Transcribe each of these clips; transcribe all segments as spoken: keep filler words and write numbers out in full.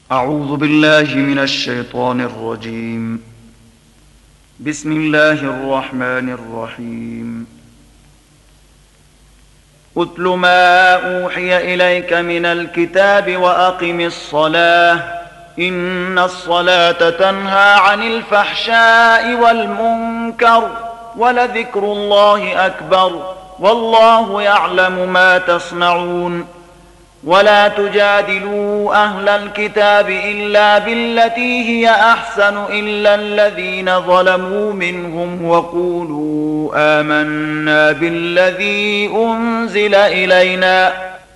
أعوذ بالله من الشيطان الرجيم. بسم الله الرحمن الرحيم. أتل ما أوحي إليك من الكتاب وأقم الصلاة إن الصلاة تنهى عن الفحشاء والمنكر ولذكر الله أكبر والله يعلم ما تصنعون. ولا تجادلوا أهل الكتاب إلا بالتي هي أحسن إلا الذين ظلموا منهم وقولوا آمنا بالذي أنزل إلينا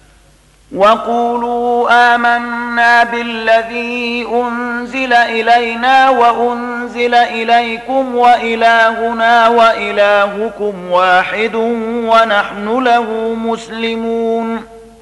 وقولوا آمنا بالذي أنزل إلينا وأنزل إليكم وإلهنا وإلهكم واحد ونحن له مسلمون.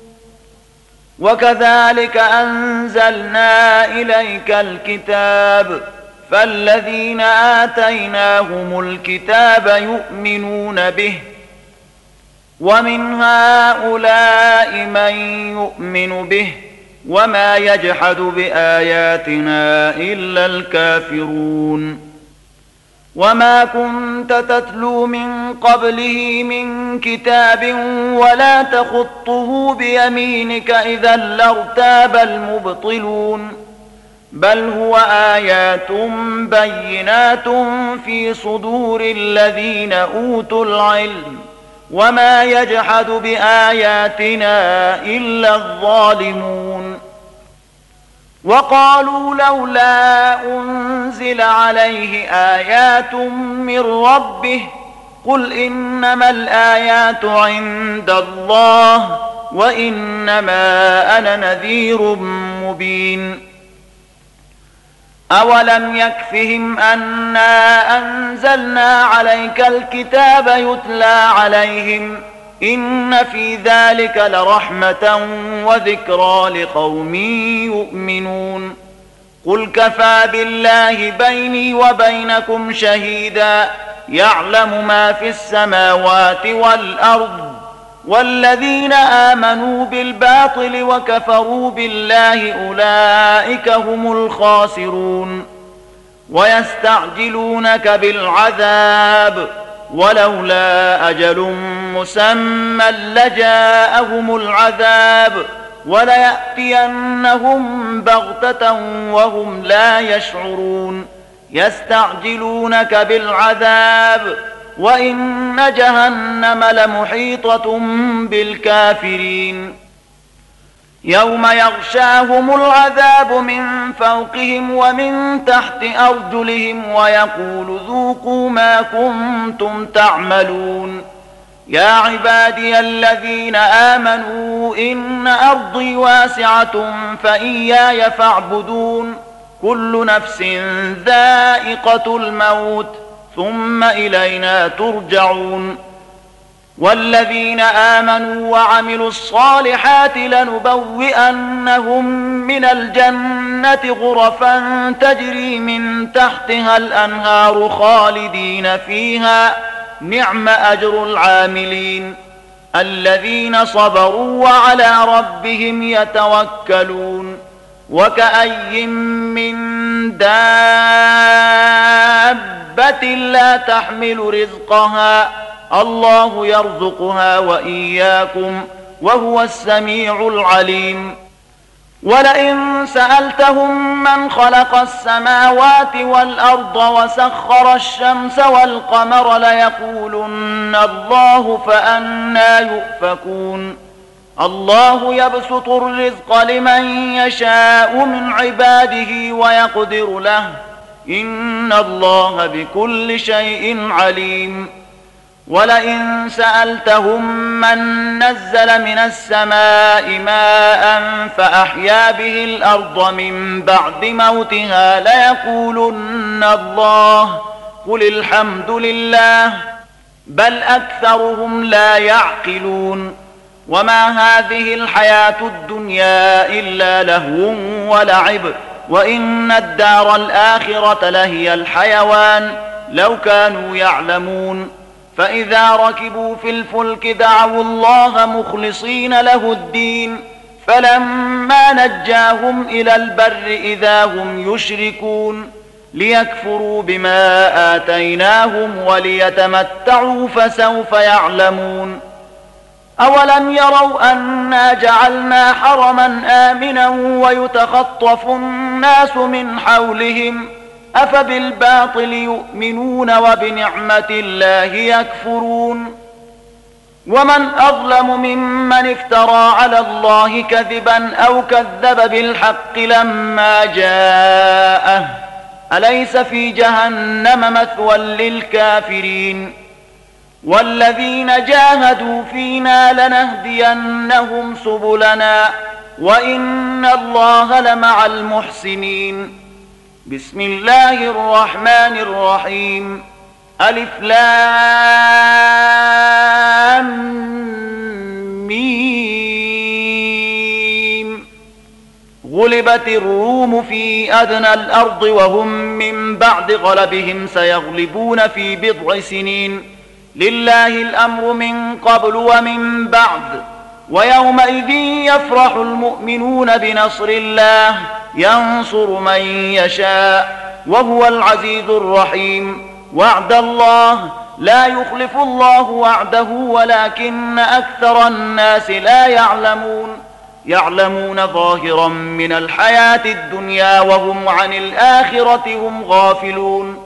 وكذلك أنزلنا إليك الكتاب فالذين آتيناهم الكتاب يؤمنون به ومن هؤلاء من يؤمن به وما يجحد بآياتنا إلا الكافرون. وما كنت تتلو من قبله من كتاب ولا تخطه بيمينك إذا لارتاب المبطلون بل هو آيات بينات في صدور الذين أوتوا العلم وما يجحد بآياتنا إلا الظالمون. وقالوا لولا أنزل عليه آيات من ربه قل إنما الآيات عند الله وإنما أنا نذير مبين. أولم يكفهم أنا أنزلنا عليك الكتاب يتلى عليهم إن في ذلك لرحمة وذكرى لقوم يؤمنون. قل كفى بالله بيني وبينكم شهيدا يعلم ما في السماوات والأرض والذين آمنوا بالباطل وكفروا بالله أولئك هم الخاسرون. ويستعجلونك بالعذاب ولولا أجل مسمى لجاءهم العذاب وليأتينهم بغتة وهم لا يشعرون. يستعجلونك بالعذاب وإن جهنم لمحيطة بالكافرين. يوم يغشاهم العذاب من فوقهم ومن تحت أرجلهم ويقول ذوقوا ما كنتم تعملون. يا عبادي الذين آمنوا إن أرضي واسعة فإياي فاعبدون. كل نفس ذائقة الموت ثم إلينا ترجعون. والذين آمنوا وعملوا الصالحات لنبوئنهم من الجنة غرفا تجري من تحتها الأنهار خالدين فيها نعم أجر العاملين الذين صبروا وعلى ربهم يتوكلون. وكأي من دابة لا تحمل رزقها الله يرزقها وإياكم وهو السميع العليم. ولئن سألتهم من خلق السماوات والأرض وسخر الشمس والقمر ليقولن الله فأنى يؤفكون. الله يبسط الرزق لمن يشاء من عباده ويقدر له إن الله بكل شيء عليم. ولئن سألتهم من نزل من السماء ماء فأحيا به الأرض من بعد موتها ليقولن الله قل الحمد لله بل أكثرهم لا يعقلون. وما هذه الحياة الدنيا إلا لهو ولعب وإن الدار الآخرة لهي الحيوان لو كانوا يعلمون. فإذا ركبوا في الفلك دعوا الله مخلصين له الدين فلما نجاهم إلى البر إذا هم يشركون ليكفروا بما آتيناهم وليتمتعوا فسوف يعلمون أولم يروا أنا جعلنا حرما آمنا ويتخطف الناس من حولهم أفبالباطل يؤمنون وبنعمة الله يكفرون ومن أظلم ممن افترى على الله كذبا أو كذب بالحق لما جاءه أليس في جهنم مثوى للكافرين والذين جاهدوا فينا لنهدينهم سبلنا وإن الله لمع المحسنين بسم الله الرحمن الرحيم ألف لام ميم غلبت الروم في أدنى الأرض وهم من بعد غلبهم سيغلبون في بضع سنين لله الأمر من قبل ومن بعد ويومئذ يفرح المؤمنون بنصر الله ينصر من يشاء وهو العزيز الرحيم وعد الله لا يخلف الله وعده ولكن أكثر الناس لا يعلمون يعلمون ظاهرا من الحياة الدنيا وهم عن الآخرة هم غافلون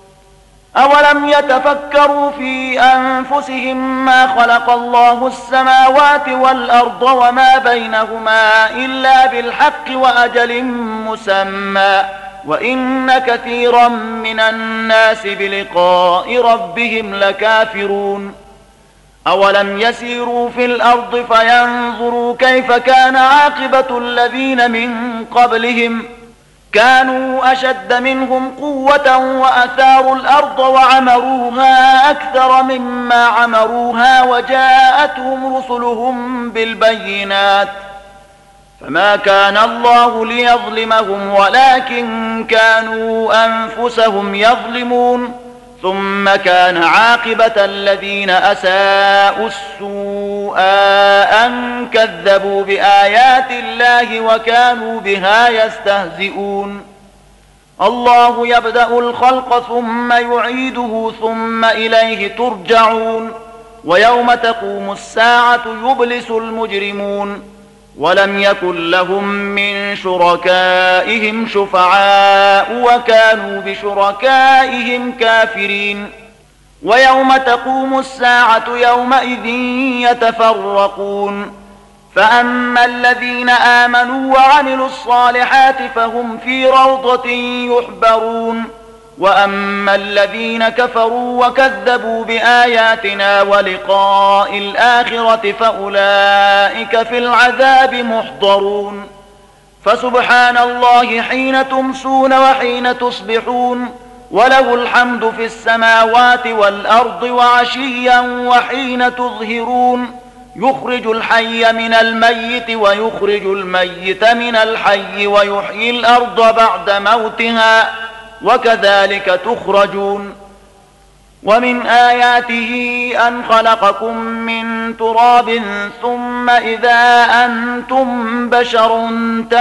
أولم يتفكروا في أنفسهم ما خلق الله السماوات والأرض وما بينهما إلا بالحق وأجل مسمى وإن كثيرا من الناس بلقاء ربهم لكافرون أولم يسيروا في الأرض فينظروا كيف كان عاقبة الذين من قبلهم كانوا أشد منهم قوة وأثاروا الأرض وعمروها أكثر مما عمروها وجاءتهم رسلهم بالبينات فما كان الله ليظلمهم ولكن كانوا أنفسهم يظلمون ثم كان عاقبة الذين أساءوا السوء أن كذبوا بآيات الله وكانوا بها يستهزئون الله يبدأ الخلق ثم يعيده ثم إليه ترجعون ويوم تقوم الساعة يبلس المجرمون ولم يكن لهم من شركائهم شفعاء وكانوا بشركائهم كافرين ويوم تقوم الساعة يومئذ يتفرقون فأما الذين آمنوا وعملوا الصالحات فهم في روضة يحبرون وأما الذين كفروا وكذبوا بآياتنا ولقاء الآخرة فأولئك في العذاب محضرون فسبحان الله حين تمسون وحين تصبحون وله الحمد في السماوات والأرض وعشيا وحين تظهرون يخرج الحي من الميت ويخرج الميت من الحي ويحيي الأرض بعد موتها وكذلك تخرجون ومن آياته أن خلقكم من تراب ثم إذا أنتم بشر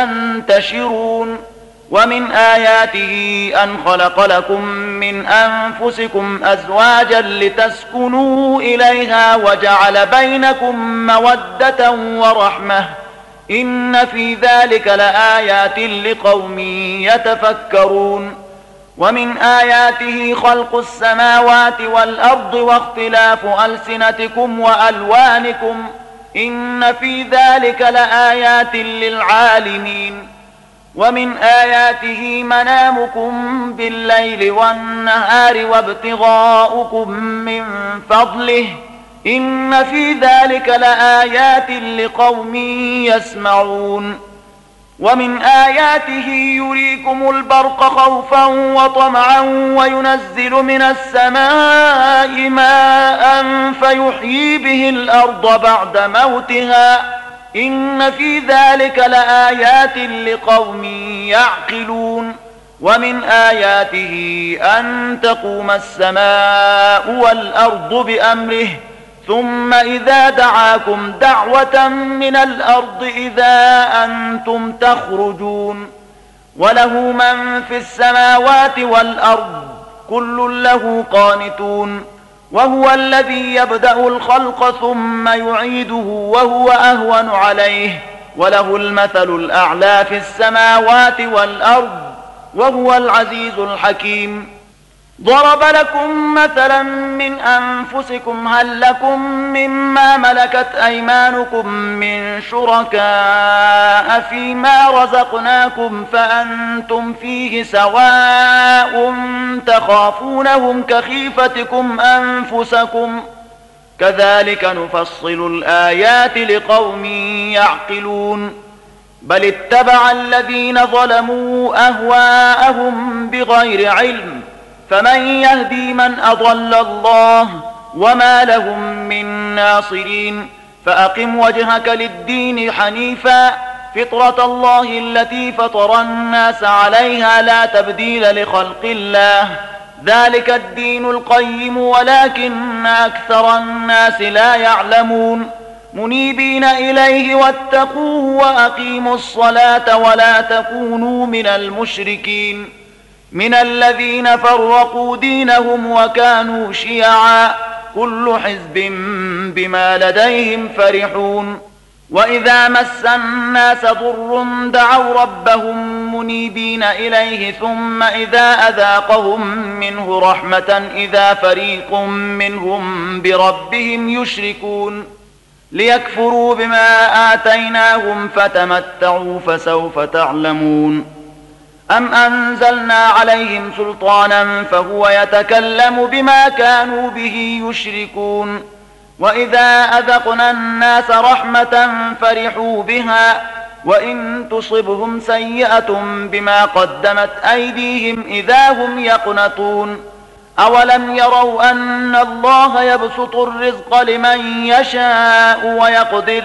تنتشرون ومن آياته أن خلق لكم من أنفسكم أزواجا لتسكنوا إليها وجعل بينكم مودة ورحمة إن في ذلك لآيات لقوم يتفكرون ومن آياته خلق السماوات والأرض واختلاف ألسنتكم وألوانكم إن في ذلك لآيات للعالمين ومن آياته منامكم بالليل والنهار وابتغاؤكم من فضله إن في ذلك لآيات لقوم يسمعون ومن آياته يريكم البرق خوفا وطمعا وينزل من السماء ماء فيحيي به الأرض بعد موتها إن في ذلك لآيات لقوم يعقلون ومن آياته أن تقوم السماء والأرض بأمره ثم إذا دعاكم دعوة من الأرض إذا أنتم تخرجون وله من في السماوات والأرض كل له قانتون وهو الذي يبدأ الخلق ثم يعيده وهو أهون عليه وله المثل الأعلى في السماوات والأرض وهو العزيز الحكيم. ضرب لكم مثلا من أنفسكم هل لكم مما ملكت أيمانكم من شركاء فيما رزقناكم فأنتم فيه سواء تخافونهم كخيفتكم أنفسكم كذلك نفصل الآيات لقوم يعقلون. بل اتبع الذين ظلموا أهواءهم بغير علم فمن يهدي من أضل الله وما لهم من ناصرين. فأقم وجهك للدين حنيفا فطرة الله التي فطر الناس عليها لا تبديل لخلق الله ذلك الدين القيم ولكن أكثر الناس لا يعلمون. منيبين إليه واتقوه وأقيموا الصلاة ولا تكونوا من المشركين من الذين فرقوا دينهم وكانوا شيعا كل حزب بما لديهم فرحون. وإذا مس الناس ضر دعوا ربهم منيبين إليه ثم إذا أذاقهم منه رحمة إذا فريق منهم بربهم يشركون ليكفروا بما آتيناهم فتمتعوا فسوف تعلمون. أم أنزلنا عليهم سلطانا فهو يتكلم بما كانوا به يشركون. وإذا أذقنا الناس رحمة فرحوا بها وإن تصبهم سيئة بما قدمت أيديهم إذا هم يقنطون. أولم يروا أن الله يبسط الرزق لمن يشاء ويقدر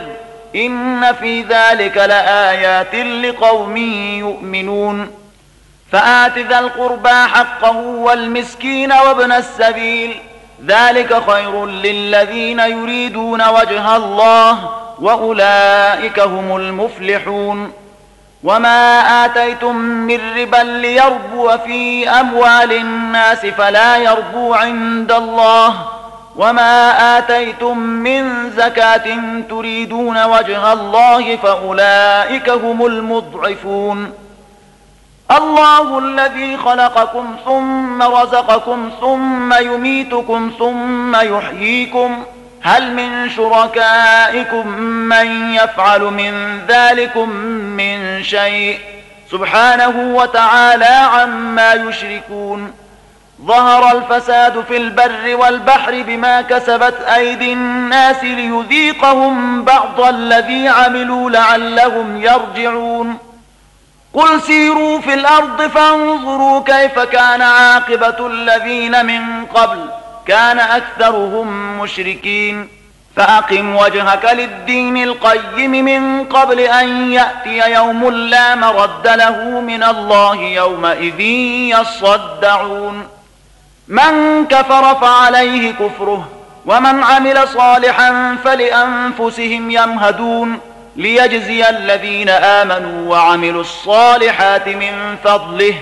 إن في ذلك لآيات لقوم يؤمنون. فآت ذا القربى حقه والمسكين وابن السبيل ذلك خير للذين يريدون وجه الله وأولئك هم المفلحون. وما آتيتم من ربا ليربو في أموال الناس فلا يربو عند الله وما آتيتم من زكاة تريدون وجه الله فأولئك هم المضعفون. الله الذي خلقكم ثم رزقكم ثم يميتكم ثم يحييكم هل من شركائكم من يفعل من ذلكم من شيء سبحانه وتعالى عما يشركون. ظهر الفساد في البر والبحر بما كسبت أيدي الناس ليذيقهم بعض الذي عملوا لعلهم يرجعون. قل سيروا في الأرض فانظروا كيف كان عاقبة الذين من قبل كان أكثرهم مشركين. فأقم وجهك للدين القيم من قبل أن يأتي يوم لا مرد له من الله يومئذ يصدعون. من كفر فعليه كفره ومن عمل صالحا فلأنفسهم يمهدون ليجزي الذين آمنوا وعملوا الصالحات من فضله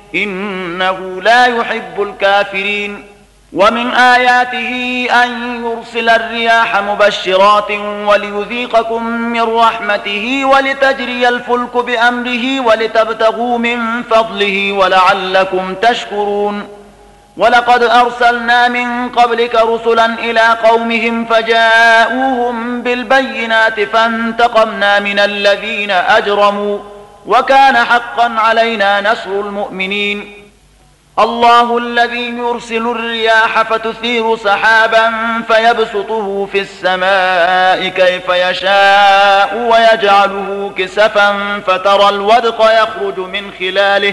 إنه لا يحب الكافرين. ومن آياته أن يرسل الرياح مبشرات وليذيقكم من رحمته ولتجري الفلك بأمره ولتبتغوا من فضله ولعلكم تشكرون. ولقد أرسلنا من قبلك رسلا إلى قومهم فجاءوهم بالبينات فانتقمنا من الذين أجرموا وكان حقا علينا نصر المؤمنين. الله الذي يرسل الرياح فتثير سحابا فيبسطه في السماء كيف يشاء ويجعله كسفا فترى الودق يخرج من خلاله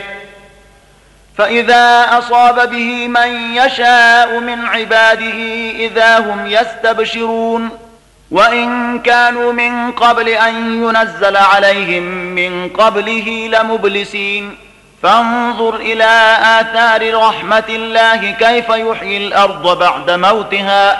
فإذا أصاب به من يشاء من عباده إذا هم يستبشرون. وإن كانوا من قبل أن ينزل عليهم من قبله لمبلسين. فانظر إلى آثار رحمة الله كيف يحيي الأرض بعد موتها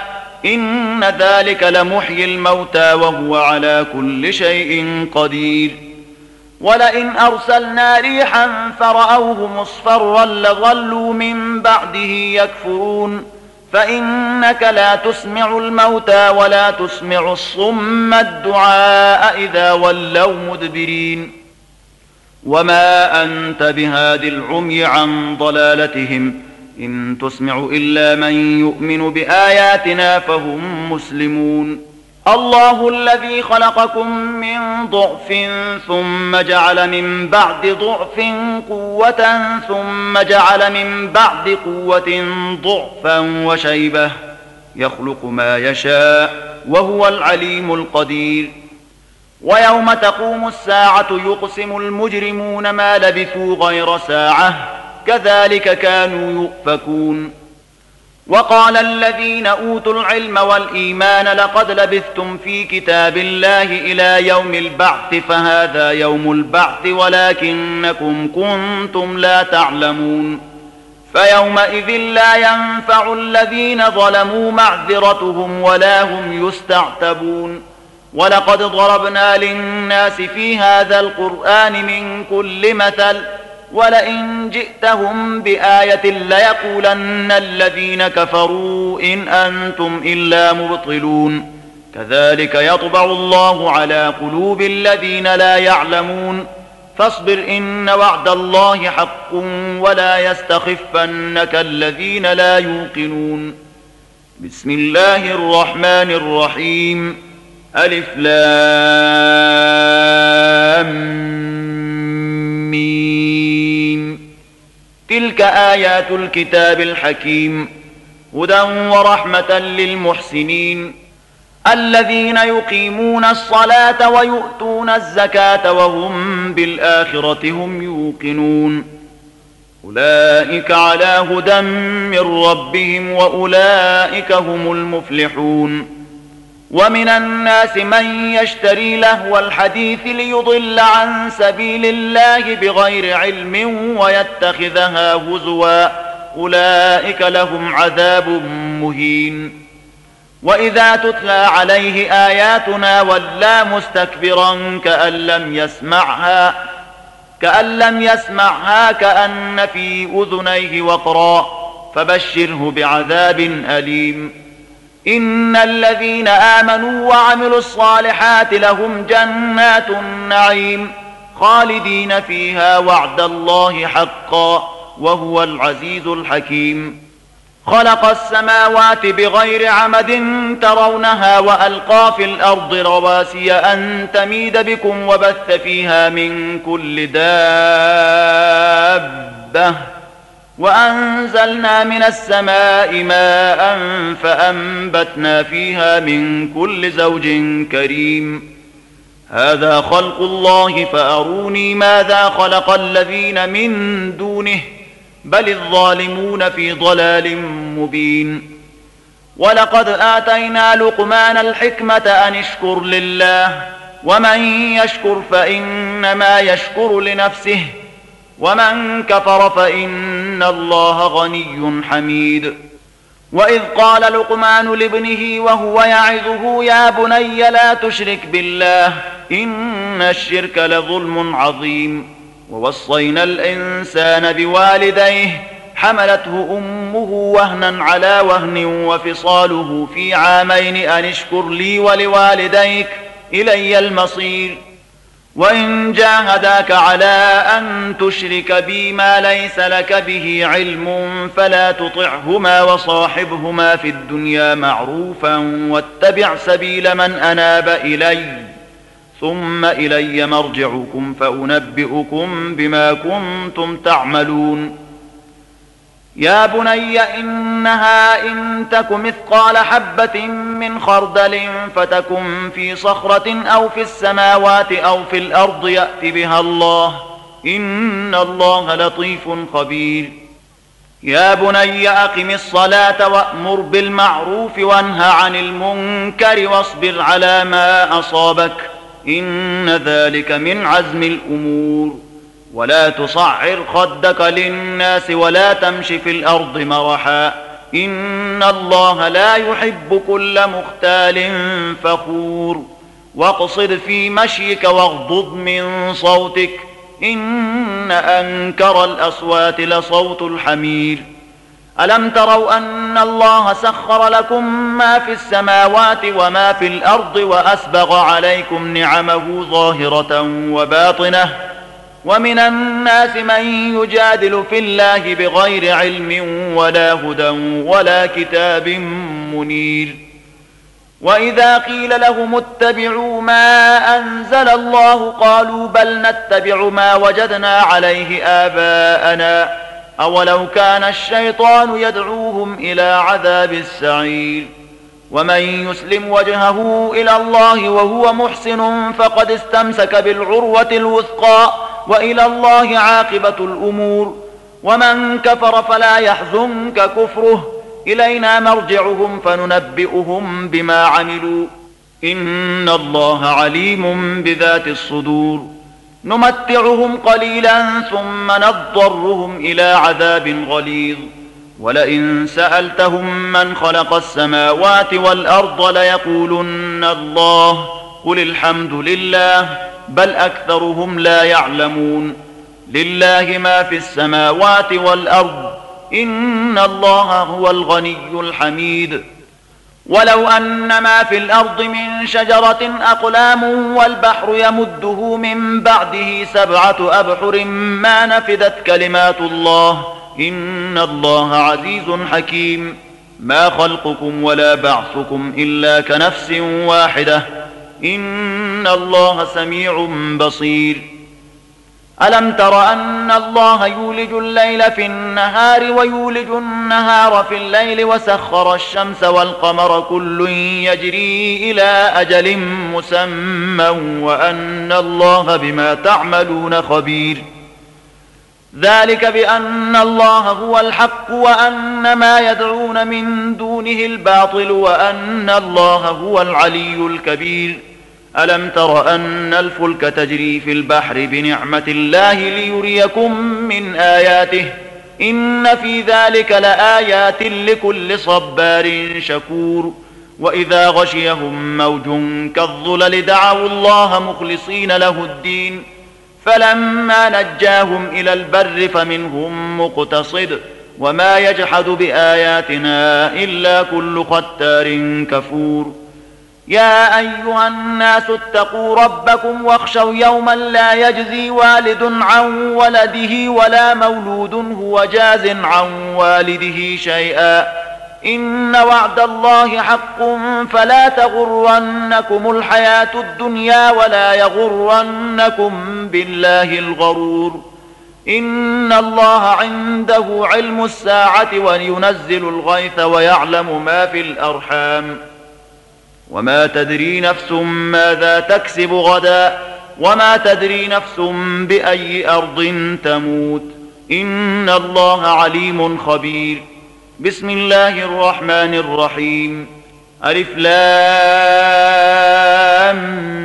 إن ذلك لمحيي الموتى وهو على كل شيء قدير. ولئن أرسلنا ريحا فرأوه مصفرا لظلوا من بعده يكفرون فإنك لا تسمع الموتى ولا تسمع الصم الدعاء إذا ولوا مدبرين. وما أنت بهاد العمي عن ضلالتهم إن تسمع إلا من يؤمن بآياتنا فهم مسلمون. الله الذي خلقكم من ضعف ثم جعل من بعد ضعف قوة ثم جعل من بعد قوة ضعفا وشيبة يخلق ما يشاء وهو العليم القدير. ويوم تقوم الساعة يقسم المجرمون ما لبثوا غير ساعة كذلك كانوا يؤفكون. وقال الذين أوتوا العلم والإيمان لقد لبثتم في كتاب الله إلى يوم البعث فهذا يوم البعث ولكنكم كنتم لا تعلمون. فيومئذ لا ينفع الذين ظلموا معذرتهم ولا هم يستعتبون. ولقد ضربنا للناس في هذا القرآن من كل مثل ولئن جئتهم بآية ليقولن الذين كفروا إن أنتم إلا مبطلون. كذلك يطبع الله على قلوب الذين لا يعلمون. فاصبر إن وعد الله حق ولا يستخفنك الذين لا يوقنون. بسم الله الرحمن الرحيم. ألف لام ميم. تلك آيات الكتاب الحكيم هدى ورحمة للمحسنين الذين يقيمون الصلاة ويؤتون الزكاة وهم بالآخرة هم يوقنون. أولئك على هدى من ربهم وأولئك هم المفلحون. ومن الناس من يشتري لهو الحديث ليضل عن سبيل الله بغير علم ويتخذها هزوا أولئك لهم عذاب مهين. وإذا تتلى عليه آياتنا ولى مستكبرا كأن لم يسمعها كأن لم يسمعها كأن في أذنيه وقرا فبشره بعذاب أليم. إن الذين آمنوا وعملوا الصالحات لهم جنات النعيم خالدين فيها وعد الله حقا وهو العزيز الحكيم. خلق السماوات بغير عمد ترونها وألقى في الأرض رواسي أن تميد بكم وبث فيها من كل دابة وأنزلنا من السماء ماء فأنبتنا فيها من كل زوج كريم. هذا خلق الله فأروني ماذا خلق الذين من دونه بل الظالمون في ضلال مبين. ولقد آتينا لقمان الحكمة أن اشكر لله ومن يشكر فإنما يشكر لنفسه ومن كفر فإن الله غني حميد. وإذ قال لقمان لابنه وهو يعظه يا بني لا تشرك بالله إن الشرك لظلم عظيم. ووصينا الإنسان بوالديه حملته أمه وهنا على وهن وفصاله في عامين أن اشكر لي ولوالديك إلي المصير. وإن جاهداك على أن تشرك بي ما ليس لك به علم فلا تطعهما وصاحبهما في الدنيا معروفا واتبع سبيل من أناب إلي ثم إلي مرجعكم فأنبئكم بما كنتم تعملون. يا بني إنها إن تك مثقال حبة من خردل فتكن في صخرة أو في السماوات أو في الأرض يأت بها الله إن الله لطيف خبير. يا بني أقم الصلاة وأمر بالمعروف وانه عن المنكر واصبر على ما أصابك إن ذلك من عزم الأمور. ولا تصعر خدك للناس ولا تمش في الأرض مرحا إن الله لا يحب كل مختال فخور واقصد في مشيك واغضض من صوتك إن أنكر الأصوات لصوت الحمير ألم تروا أن الله سخر لكم ما في السماوات وما في الأرض وأسبغ عليكم نعمه ظاهرة وباطنة ومن الناس من يجادل في الله بغير علم ولا هدى ولا كتاب منير وإذا قيل لهم اتبعوا ما أنزل الله قالوا بل نتبع ما وجدنا عليه آباءنا أولو كان الشيطان يدعوهم إلى عذاب السعير ومن يسلم وجهه إلى الله وهو محسن فقد استمسك بالعروة الوثقى وإلى الله عاقبة الأمور ومن كفر فلا يحزنك كفره إلينا مرجعهم فننبئهم بما عملوا إن الله عليم بذات الصدور نمتعهم قليلا ثم نضطرهم إلى عذاب غليظ ولئن سألتهم من خلق السماوات والأرض ليقولن الله قل الحمد لله بل أكثرهم لا يعلمون لله ما في السماوات والأرض إن الله هو الغني الحميد ولو أن ما في الأرض من شجرة أقلام والبحر يمده من بعده سبعة أبحر ما نفدت كلمات الله إن الله عزيز حكيم ما خلقكم ولا بعثكم إلا كنفس واحدة إن الله سميع بصير ألم تر أن الله يولج الليل في النهار ويولج النهار في الليل وسخر الشمس والقمر كل يجري إلى أجل مسمى وأن الله بما تعملون خبير ذلك بأن الله هو الحق وأن ما يدعون من دونه الباطل وأن الله هو العلي الكبير ألم تر أن الفلك تجري في البحر بنعمة الله ليريكم من آياته إن في ذلك لآيات لكل صبار شكور وإذا غشيهم موج كالظلل دعوا الله مخلصين له الدين فلما نجاهم إلى البر فمنهم مقتصد وما يجحد بآياتنا إلا كل ختار كفور يا أيها الناس اتقوا ربكم واخشوا يوما لا يجزي والد عن ولده ولا مولود هو جاز عن والده شيئا إن وعد الله حق فلا تغرنكم الحياة الدنيا ولا يغرنكم بالله الغرور إن الله عنده علم الساعة وينزل الغيث ويعلم ما في الأرحام وما تدري نفس ماذا تكسب غدا وما تدري نفس بأي أرض تموت إن الله عليم خبير بسم الله الرحمن الرحيم ألف لام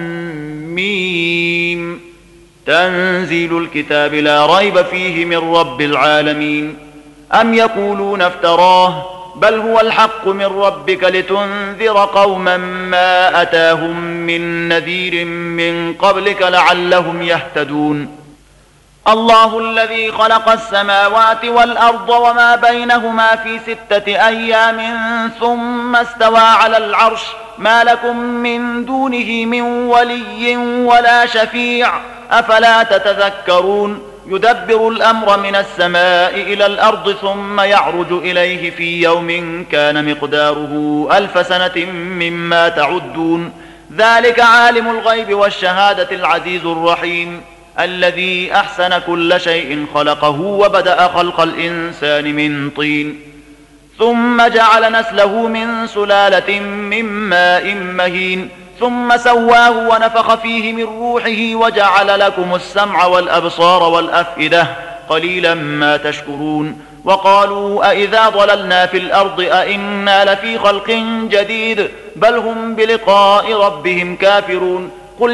ميم تنزيل الكتاب لا ريب فيه من رب العالمين أم يقولون افتراه بل هو الحق من ربك لتنذر قوما ما أتاهم من نذير من قبلك لعلهم يهتدون الله الذي خلق السماوات والأرض وما بينهما في ستة أيام ثم استوى على العرش ما لكم من دونه من ولي ولا شفيع أفلا تتذكرون يدبر الأمر من السماء إلى الأرض ثم يعرج إليه في يوم كان مقداره ألف سنة مما تعدون ذلك عالم الغيب والشهادة العزيز الرحيم الذي أحسن كل شيء خلقه وبدأ خلق الإنسان من طين ثم جعل نسله من سلالة من ماء مهين ثم سواه ونفخ فيه من روحه وجعل لكم السمع والأبصار والأفئدة قليلا ما تشكرون وقالوا أئذا ضللنا في الأرض أئنا لفي خلق جديد بل هم بلقاء ربهم كافرون قل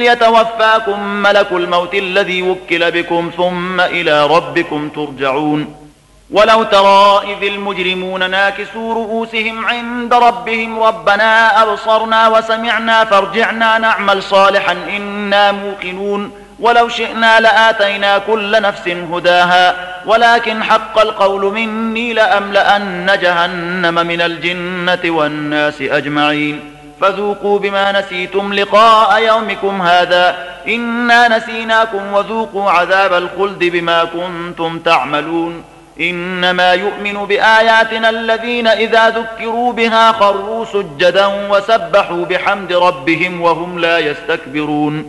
يتوفاكم ملك الموت الذي وكل بكم ثم إلى ربكم ترجعون ولو ترى إذ المجرمون ناكسوا رؤوسهم عند ربهم ربنا أبصرنا وسمعنا فارجعنا نعمل صالحا إنا موقنون ولو شئنا لآتينا كل نفس هداها ولكن حق القول مني لأملأن جهنم من الجنة والناس أجمعين فذوقوا بما نسيتم لقاء يومكم هذا إنا نسيناكم وذوقوا عذاب الخلد بما كنتم تعملون إنما يؤمن بآياتنا الذين إذا ذكروا بها خروا سجدا وسبحوا بحمد ربهم وهم لا يستكبرون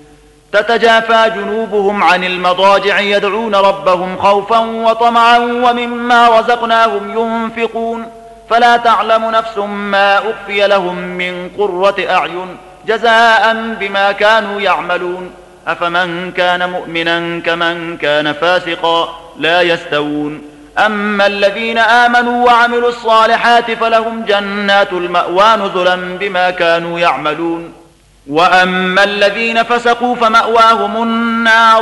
تتجافى جنوبهم عن المضاجع يدعون ربهم خوفا وطمعا ومما رزقناهم ينفقون فلا تعلم نفس ما أخفي لهم من قرة أعين جزاء بما كانوا يعملون أفمن كان مؤمنا كمن كان فاسقا لا يستوون أما الذين آمنوا وعملوا الصالحات فلهم جنات المأوى نزلا بما كانوا يعملون وأما الذين فسقوا فمأواهم النار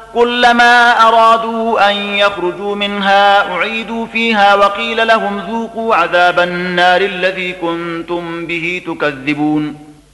كلما أرادوا أن يخرجوا منها أعيدوا فيها وقيل لهم ذوقوا عذاب النار الذي كنتم به تكذبون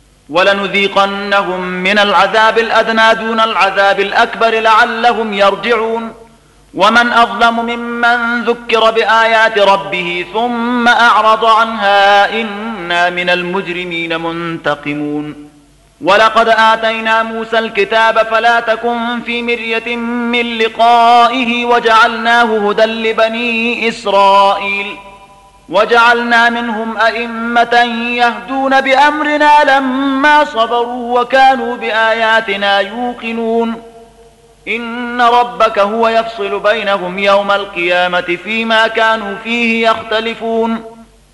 ولنذيقنهم من العذاب الأدنى دون العذاب الأكبر لعلهم يرجعون ومن أظلم ممن ذكر بآيات ربه ثم أعرض عنها إنا من المجرمين منتقمون ولقد آتينا موسى الكتاب فلا تكن في مرية من لقائه وجعلناه هدى لبني إسرائيل وجعلنا منهم أئمة يهدون بأمرنا لما صبروا وكانوا بآياتنا يوقنون إن ربك هو يفصل بينهم يوم القيامة فيما كانوا فيه يختلفون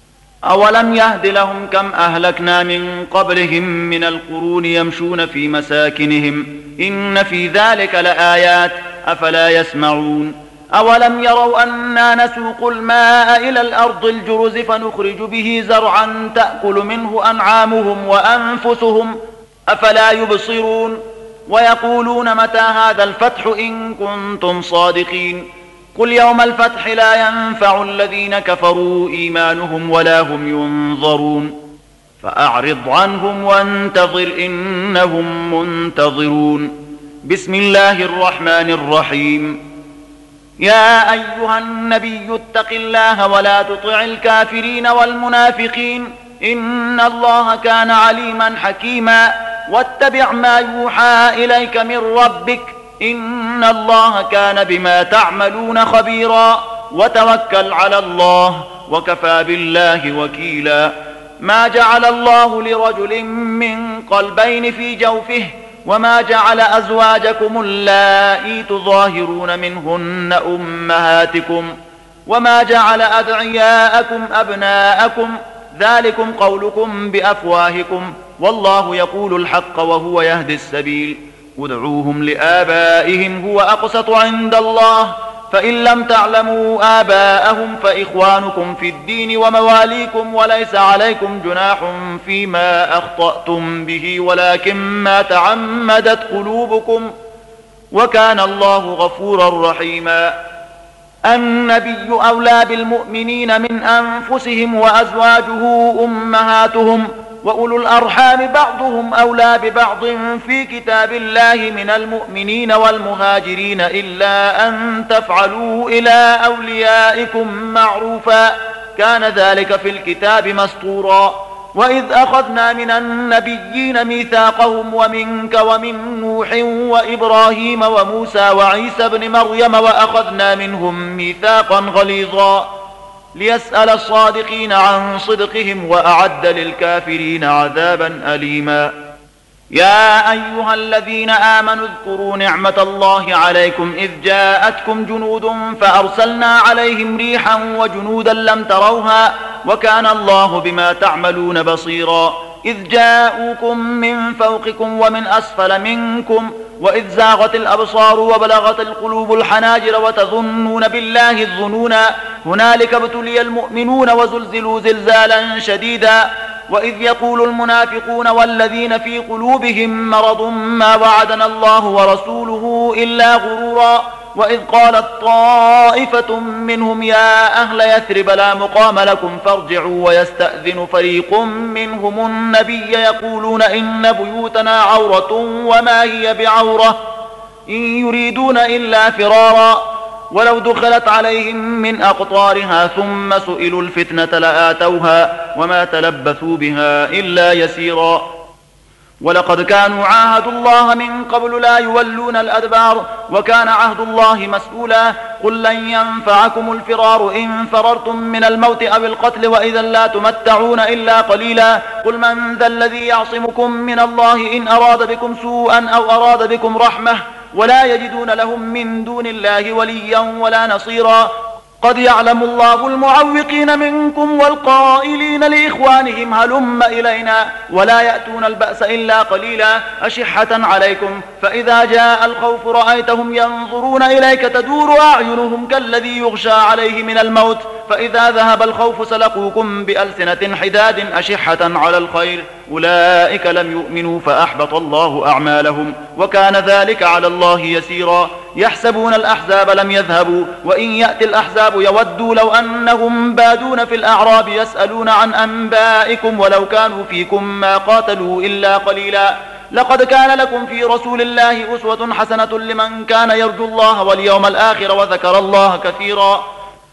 أولم يهد لهم كم أهلكنا من قبلهم من القرون يمشون في مساكنهم إن في ذلك لآيات أفلا يسمعون أولم يروا أنا نسوق الماء إلى الأرض الجرز فنخرج به زرعا تأكل منه أنعامهم وأنفسهم أفلا يبصرون ويقولون متى هذا الفتح إن كنتم صادقين قل يوم الفتح لا ينفع الذين كفروا إيمانهم ولا هم ينظرون فأعرض عنهم وانتظر إنهم منتظرون بسم الله الرحمن الرحيم يا أيها النبي اتق الله ولا تطع الكافرين والمنافقين إن الله كان عليما حكيما واتبع ما يوحى إليك من ربك إن الله كان بما تعملون خبيرا وتوكل على الله وكفى بالله وكيلا ما جعل الله لرجل من قلبين في جوفه وما جعل أزواجكم اللائي تظاهرون منهن أمهاتكم وما جعل أدعياءكم أبناءكم ذلكم قولكم بأفواهكم والله يقول الحق وهو يهدي السبيل ادعوهم لآبائهم هو أقسط عند الله فإن لم تعلموا آباءهم فإخوانكم في الدين ومواليكم وليس عليكم جناح فيما أخطأتم به ولكن ما تعمدت قلوبكم وكان الله غفورا رحيما النبي أولى بالمؤمنين من أنفسهم وأزواجه أمهاتهم وأولو الأرحام بعضهم أولى ببعض في كتاب الله من المؤمنين والمهاجرين إلا أن تفعلوا إلى أوليائكم معروفا كان ذلك في الكتاب مسطورا وإذ أخذنا من النبيين ميثاقهم ومنك ومن نوح وإبراهيم وموسى وعيسى بن مريم وأخذنا منهم ميثاقا غليظا ليسأل الصادقين عن صدقهم وأعد للكافرين عذابا أليما يا أيها الذين آمنوا اذكروا نعمة الله عليكم إذ جاءتكم جنود فأرسلنا عليهم ريحا وجنودا لم تروها وكان الله بما تعملون بصيرا إذ جاءوكم من فوقكم ومن أسفل منكم وإذ زاغت الأبصار وبلغت القلوب الحناجر وتظنون بالله الظنونا هنالك ابتلي المؤمنون وزلزلوا زلزالا شديدا وإذ يقول المنافقون والذين في قلوبهم مرض ما وعدنا الله ورسوله إلا غرورا وإذ قالت طائفة منهم يا أهل يثرب لا مقام لكم فارجعوا ويستأذن فريق منهم النبي يقولون إن بيوتنا عورة وما هي بعورة إن يريدون إلا فرارا ولو دخلت عليهم من أقطارها ثم سئلوا الفتنة لآتوها وما تلبثوا بها إلا يسيرا ولقد كانوا عاهدوا الله من قبل لا يولون الأدبار وكان عهد الله مسؤولا قل لن ينفعكم الفرار إن فررتم من الموت أو القتل وإذا لا تمتعون إلا قليلا قل من ذا الذي يعصمكم من الله إن أراد بكم سوءا أو أراد بكم رحمة ولا يجدون لهم من دون الله وليا ولا نصيرا قد يعلم الله المعوقين منكم والقائلين لإخوانهم هلم إلينا ولا يأتون البأس إلا قليلا أشحة عليكم فإذا جاء الخوف رأيتهم ينظرون إليك تدور أعينهم كالذي يغشى عليه من الموت فإذا ذهب الخوف سلقوكم بألسنة حداد أشحة على الخير أولئك لم يؤمنوا فأحبط الله أعمالهم وكان ذلك على الله يسيرا يحسبون الأحزاب لم يذهبوا وإن يأتي الأحزاب يودوا لو أنهم بادون في الأعراب يسألون عن أنبائكم ولو كانوا فيكم ما قاتلوا إلا قليلا لقد كان لكم في رسول الله أسوة حسنة لمن كان يرجو الله واليوم الآخر وذكر الله كثيرا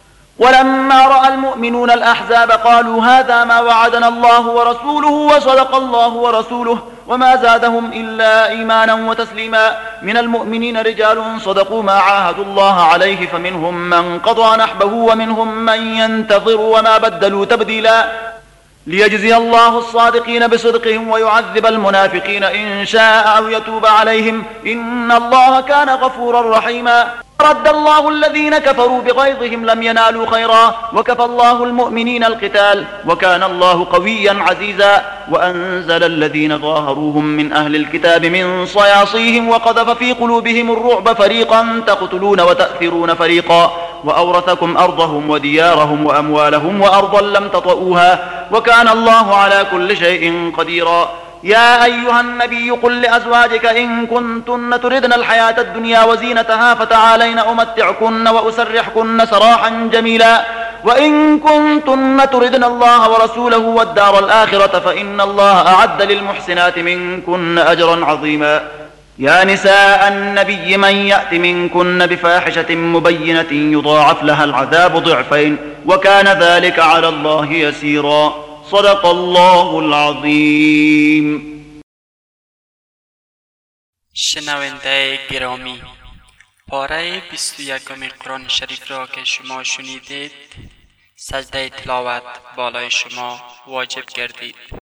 ولما رأى المؤمنون الأحزاب قالوا هذا ما وعدنا الله ورسوله وصدق الله ورسوله وما زادهم إلا إيمانا وتسليما من المؤمنين رجال صدقوا ما عاهدوا الله عليه فمنهم من قضى نحبه ومنهم من ينتظر وما بدلوا تبديلا ليجزي الله الصادقين بصدقهم ويعذب المنافقين إن شاء أو يتوب عليهم إن الله كان غفورا رحيما رد الله الذين كفروا بغيظهم لم ينالوا خيرا وكفى الله المؤمنين القتال وكان الله قويا عزيزا وأنزل الذين ظاهروهم من أهل الكتاب من صياصيهم وقذف في قلوبهم الرعب فريقا تقتلون وتأثرون فريقا وأورثكم أرضهم وديارهم وأموالهم وأرضا لم تطئوها وكان الله على كل شيء قديرا يا أيها النبي قل لأزواجك إن كنتن تردن الحياة الدنيا وزينتها فتعالين أمتعكن وأسرحكن سراحا جميلا وإن كنتن تردن الله ورسوله والدار الآخرة فإن الله أعد للمحسنات منكن أجرا عظيما يا نساء النبي من يأت منكن بفاحشة مبينة يضاعف لها العذاب ضعفين وكان ذلك على الله يسيرا صدق الله العظیم. شنونده گرامی، پاره بیست و یکم قرآن شریف را که شما شنیدید سجده تلاوت بالای شما واجب گردید.